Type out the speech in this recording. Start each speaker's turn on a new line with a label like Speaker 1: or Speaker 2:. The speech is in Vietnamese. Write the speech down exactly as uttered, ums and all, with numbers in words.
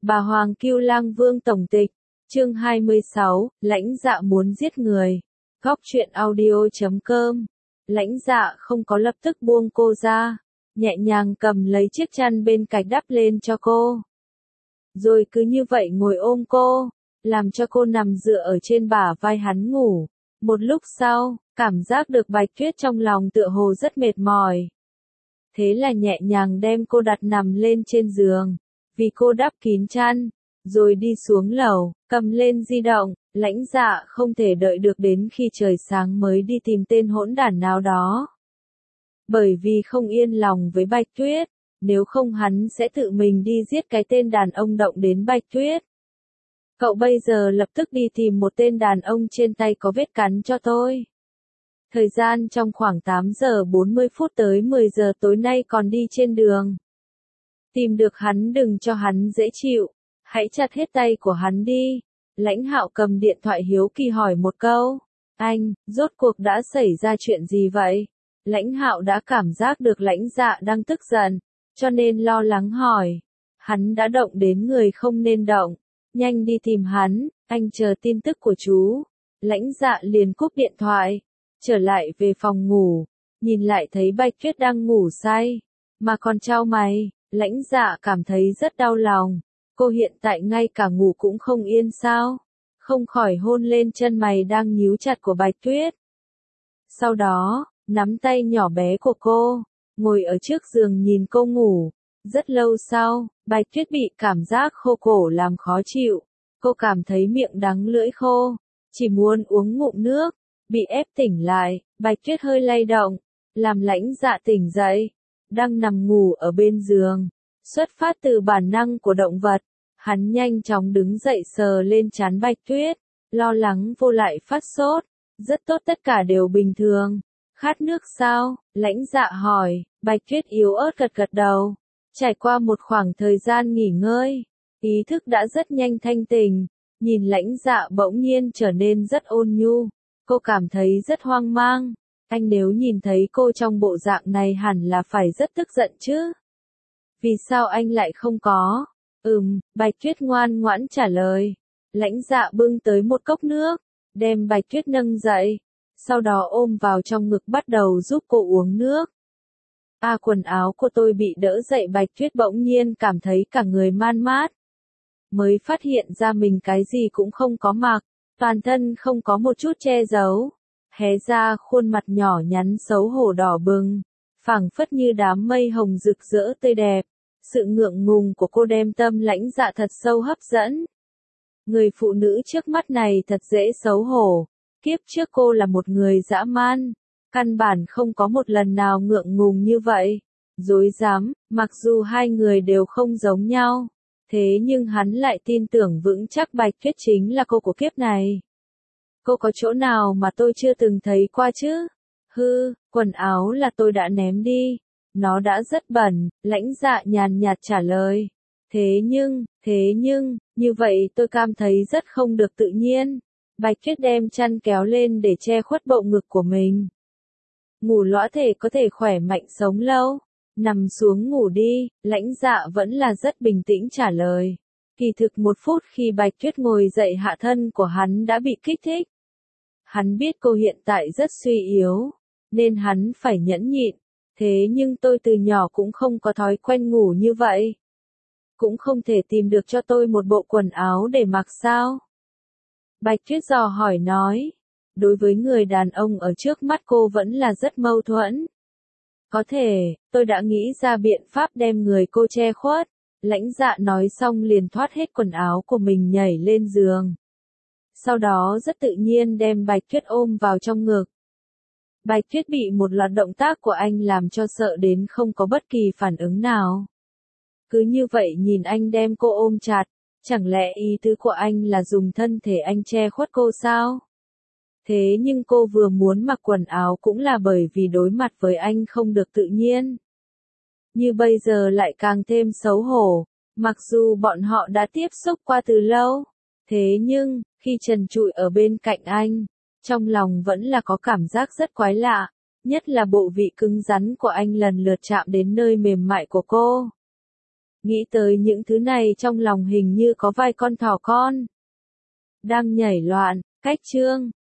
Speaker 1: Bà Hoàng Cưu Lang Vương tổng tịch, chương hai mươi sáu, lãnh dạ muốn giết người. Góc truyện audio chấm com. Lãnh dạ không có lập tức buông cô ra, nhẹ nhàng cầm lấy chiếc chăn bên cạnh đắp lên cho cô. Rồi cứ như vậy ngồi ôm cô, làm cho cô nằm dựa ở trên bả vai hắn ngủ. Một lúc sau, cảm giác được Bạch Tuyết trong lòng tựa hồ rất mệt mỏi. Thế là nhẹ nhàng đem cô đặt nằm lên trên giường, vì cô đắp kín chăn, rồi đi xuống lầu, cầm lên di động. Lãnh dạ không thể đợi được đến khi trời sáng mới đi tìm tên hỗn đản nào đó. Bởi vì không yên lòng với Bạch Tuyết, nếu không hắn sẽ tự mình đi giết cái tên đàn ông động đến Bạch Tuyết. Cậu bây giờ lập tức đi tìm một tên đàn ông trên tay có vết cắn cho tôi. Thời gian trong khoảng tám giờ bốn mươi phút tới mười giờ tối nay còn đi trên đường. Tìm được hắn đừng cho hắn dễ chịu, hãy chặt hết tay của hắn đi. Lãnh Hạo cầm điện thoại hiếu kỳ hỏi một câu. Anh, rốt cuộc đã xảy ra chuyện gì vậy? Lãnh Hạo đã cảm giác được lãnh dạ đang tức giận, cho nên lo lắng hỏi. Hắn đã động đến người không nên động. Nhanh đi tìm hắn, anh chờ tin tức của chú. Lãnh dạ liền cúp điện thoại, trở lại về phòng ngủ, nhìn lại thấy Bạch Tuyết đang ngủ say, mà còn chau mày. Lãnh dạ cảm thấy rất đau lòng. Cô hiện tại ngay cả ngủ cũng không yên sao? Không khỏi hôn lên chân mày đang nhíu chặt của Bạch Tuyết. Sau đó, nắm tay nhỏ bé của cô, ngồi ở trước giường nhìn cô ngủ. Rất lâu sau, Bạch Tuyết bị cảm giác khô cổ làm khó chịu. Cô cảm thấy miệng đắng lưỡi khô, chỉ muốn uống ngụm nước. Bị ép tỉnh lại, Bạch Tuyết hơi lay động, làm lãnh dạ tỉnh dậy. Đang nằm ngủ ở bên giường. Xuất phát từ bản năng của động vật, hắn nhanh chóng đứng dậy sờ lên trán Bạch Tuyết, lo lắng vô lại phát sốt. Rất tốt, tất cả đều bình thường. Khát nước sao? Lãnh dạ hỏi. Bạch Tuyết yếu ớt gật gật đầu. Trải qua một khoảng thời gian nghỉ ngơi, ý thức đã rất nhanh thanh tỉnh. Nhìn lãnh dạ bỗng nhiên trở nên rất ôn nhu. Cô cảm thấy rất hoang mang. Anh nếu nhìn thấy cô trong bộ dạng này hẳn là phải rất tức giận chứ. Vì sao anh lại không có? Ừm, Bạch Tuyết ngoan ngoãn trả lời. Lãnh dạ bưng tới một cốc nước, đem Bạch Tuyết nâng dậy, sau đó ôm vào trong ngực bắt đầu giúp cô uống nước. À, quần áo của tôi bị đỡ dậy. Bạch Tuyết bỗng nhiên cảm thấy cả người man mát. Mới phát hiện ra mình cái gì cũng không có mặc, toàn thân không có một chút che giấu. Hé ra khuôn mặt nhỏ nhắn xấu hổ đỏ bừng, phảng phất như đám mây hồng rực rỡ tươi đẹp. Sự ngượng ngùng của cô đem tâm lãnh dạ thật sâu hấp dẫn. Người phụ nữ trước mắt này thật dễ xấu hổ. Kiếp trước cô là một người dã man, căn bản không có một lần nào ngượng ngùng như vậy. Dối dám, mặc dù hai người đều không giống nhau, thế nhưng hắn lại tin tưởng vững chắc Bạch Tuyết chính là cô của kiếp này. Cô có chỗ nào mà tôi chưa từng thấy qua chứ? Hư, quần áo là tôi đã ném đi. Nó đã rất bẩn, lãnh dạ nhàn nhạt trả lời. Thế nhưng, thế nhưng, như vậy tôi cảm thấy rất không được tự nhiên. Bạch Tuyết đem chăn kéo lên để che khuất bộ ngực của mình. Ngủ lõa thể có thể khỏe mạnh sống lâu. Nằm xuống ngủ đi, lãnh dạ vẫn là rất bình tĩnh trả lời. Kỳ thực một phút khi Bạch Tuyết ngồi dậy hạ thân của hắn đã bị kích thích. Hắn biết cô hiện tại rất suy yếu, nên hắn phải nhẫn nhịn. Thế nhưng tôi từ nhỏ cũng không có thói quen ngủ như vậy. Cũng không thể tìm được cho tôi một bộ quần áo để mặc sao? Bạch Tuyết dò hỏi nói. Đối với người đàn ông ở trước mắt cô vẫn là rất mâu thuẫn. Có thể, tôi đã nghĩ ra biện pháp đem người cô che khuất. Lãnh dạ nói xong liền thoát hết quần áo của mình nhảy lên giường. Sau đó rất tự nhiên đem Bạch Tuyết ôm vào trong ngực. Bạch Tuyết bị một loạt động tác của anh làm cho sợ đến không có bất kỳ phản ứng nào. Cứ như vậy nhìn anh đem cô ôm chặt, chẳng lẽ ý tứ của anh là dùng thân thể anh che khuất cô sao? Thế nhưng cô vừa muốn mặc quần áo cũng là bởi vì đối mặt với anh không được tự nhiên. Như bây giờ lại càng thêm xấu hổ, mặc dù bọn họ đã tiếp xúc qua từ lâu. Thế nhưng, khi trần trụi ở bên cạnh anh, trong lòng vẫn là có cảm giác rất quái lạ, nhất là bộ vị cứng rắn của anh lần lượt chạm đến nơi mềm mại của cô. Nghĩ tới những thứ này trong lòng hình như có vài con thỏ con đang nhảy loạn, cách chương